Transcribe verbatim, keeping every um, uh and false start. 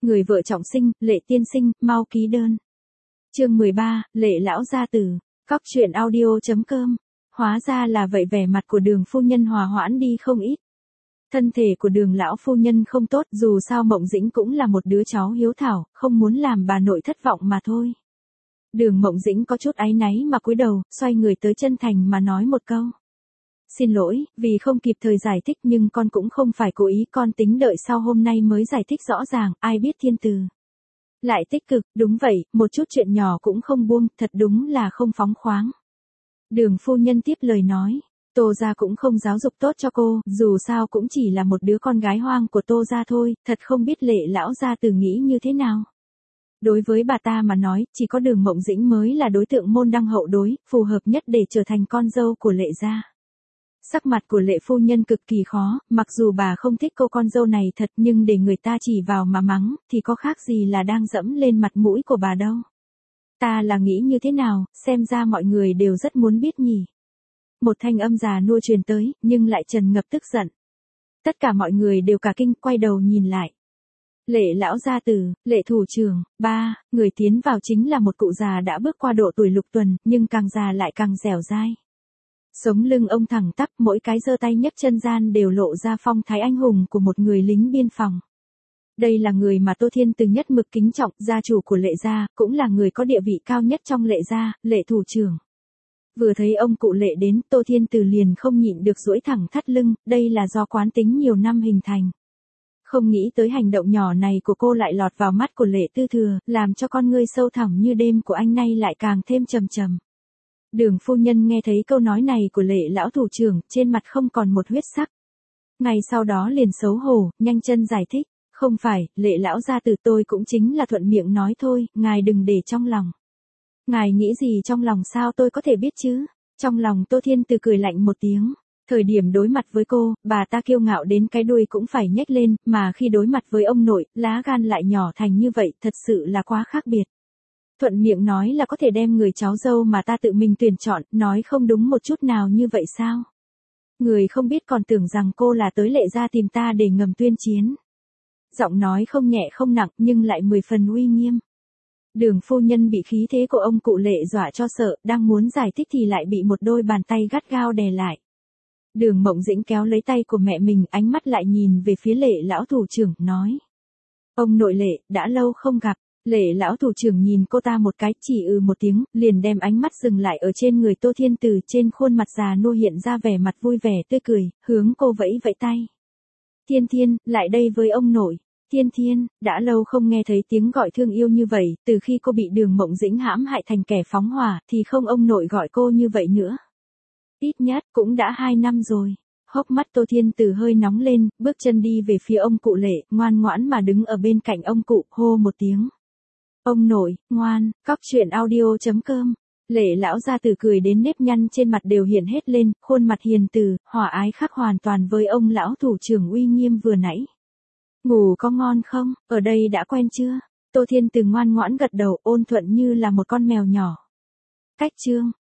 Người vợ trọng sinh, Lệ tiên sinh, mau ký đơn. Chương mười ba, Lệ lão gia tử. Cóc truyện audio chấm com. Hóa ra là vậy, vẻ mặt của Đường phu nhân hòa hoãn đi không ít. Thân thể của Đường lão phu nhân không tốt, dù sao Mộng Dĩnh cũng là một đứa cháu hiếu thảo, không muốn làm bà nội thất vọng mà thôi. Đường Mộng Dĩnh có chút áy náy mà cúi đầu, xoay người tới chân thành mà nói một câu. Xin lỗi, vì không kịp thời giải thích, nhưng con cũng không phải cố ý, con tính đợi sau hôm nay mới giải thích rõ ràng, ai biết thiên từ. Lại tích cực, đúng vậy, một chút chuyện nhỏ cũng không buông, thật đúng là không phóng khoáng. Đường phu nhân tiếp lời nói, Tô gia cũng không giáo dục tốt cho cô, dù sao cũng chỉ là một đứa con gái hoang của Tô gia thôi, thật không biết Lệ lão gia tử nghĩ như thế nào. Đối với bà ta mà nói, chỉ có Đường Mộng Dĩnh mới là đối tượng môn đăng hậu đối, phù hợp nhất để trở thành con dâu của Lệ gia. Sắc mặt của Lệ phu nhân cực kỳ khó, mặc dù bà không thích cô con dâu này thật, nhưng để người ta chỉ vào mà mắng, thì có khác gì là đang dẫm lên mặt mũi của bà đâu. Ta là nghĩ như thế nào, xem ra mọi người đều rất muốn biết nhỉ. Một thanh âm già nua truyền tới, nhưng lại tràn ngập tức giận. Tất cả mọi người đều cả kinh, quay đầu nhìn lại. Lệ lão gia tử, Lệ thủ trưởng, ba, người tiến vào chính là một cụ già đã bước qua độ tuổi lục tuần, nhưng càng già lại càng dẻo dai. Sống lưng ông thẳng tắp, mỗi cái giơ tay nhấc chân gian đều lộ ra phong thái anh hùng của một người lính biên phòng. Đây là người mà Tô Thiên Từ nhất mực kính trọng, gia chủ của Lệ gia, cũng là người có địa vị cao nhất trong Lệ gia, Lệ thủ trưởng. Vừa thấy ông cụ Lệ đến, Tô Thiên Từ liền không nhịn được duỗi thẳng thắt lưng, đây là do quán tính nhiều năm hình thành. Không nghĩ tới hành động nhỏ này của cô lại lọt vào mắt của Lệ Tư Thừa, làm cho con ngươi sâu thẳm như đêm của anh nay lại càng thêm trầm trầm. Đường phu nhân nghe thấy câu nói này của Lệ lão thủ trưởng, trên mặt không còn một huyết sắc. Ngày sau đó liền xấu hổ, nhanh chân giải thích, không phải, Lệ lão gia tử, tôi cũng chính là thuận miệng nói thôi, ngài đừng để trong lòng. Ngài nghĩ gì trong lòng sao tôi có thể biết chứ? Trong lòng Tô Thiên Từ cười lạnh một tiếng. Thời điểm đối mặt với cô, bà ta kiêu ngạo đến cái đuôi cũng phải nhếch lên, mà khi đối mặt với ông nội, lá gan lại nhỏ thành như vậy, thật sự là quá khác biệt. Thuận miệng nói là có thể đem người cháu dâu mà ta tự mình tuyển chọn, nói không đúng một chút nào như vậy sao? Người không biết còn tưởng rằng cô là tới Lệ gia tìm ta để ngầm tuyên chiến. Giọng nói không nhẹ không nặng nhưng lại mười phần uy nghiêm. Đường phu nhân bị khí thế của ông cụ Lệ dọa cho sợ, đang muốn giải thích thì lại bị một đôi bàn tay gắt gao đè lại. Đường Mộng Dĩnh kéo lấy tay của mẹ mình, ánh mắt lại nhìn về phía Lệ lão thủ trưởng, nói. Ông nội Lệ, đã lâu không gặp. Lệ lão thủ trưởng nhìn cô ta một cái, chỉ ừ một tiếng, liền đem ánh mắt dừng lại ở trên người Tô Thiên Từ, trên khuôn mặt già nua hiện ra vẻ mặt vui vẻ tươi cười, hướng cô vẫy vẫy tay. Thiên Thiên, lại đây với ông nội. Thiên Thiên, đã lâu không nghe thấy tiếng gọi thương yêu như vậy, từ khi cô bị Đường Mộng Dĩnh hãm hại thành kẻ phóng hỏa, thì không ông nội gọi cô như vậy nữa. Ít nhất, cũng đã hai năm rồi. Hốc mắt Tô Thiên Từ hơi nóng lên, bước chân đi về phía ông cụ Lệ, ngoan ngoãn mà đứng ở bên cạnh ông cụ, hô một tiếng. Ông nội, ngoan, cóc truyện audio chấm com. Lệ lão gia tử cười đến nếp nhăn trên mặt đều hiện hết lên, khuôn mặt hiền từ, hòa ái khác hoàn toàn với ông lão thủ trưởng uy nghiêm vừa nãy. Ngủ có ngon không, ở đây đã quen chưa? Tô Thiên Từ ngoan ngoãn gật đầu, ôn thuận như là một con mèo nhỏ. Cách chương.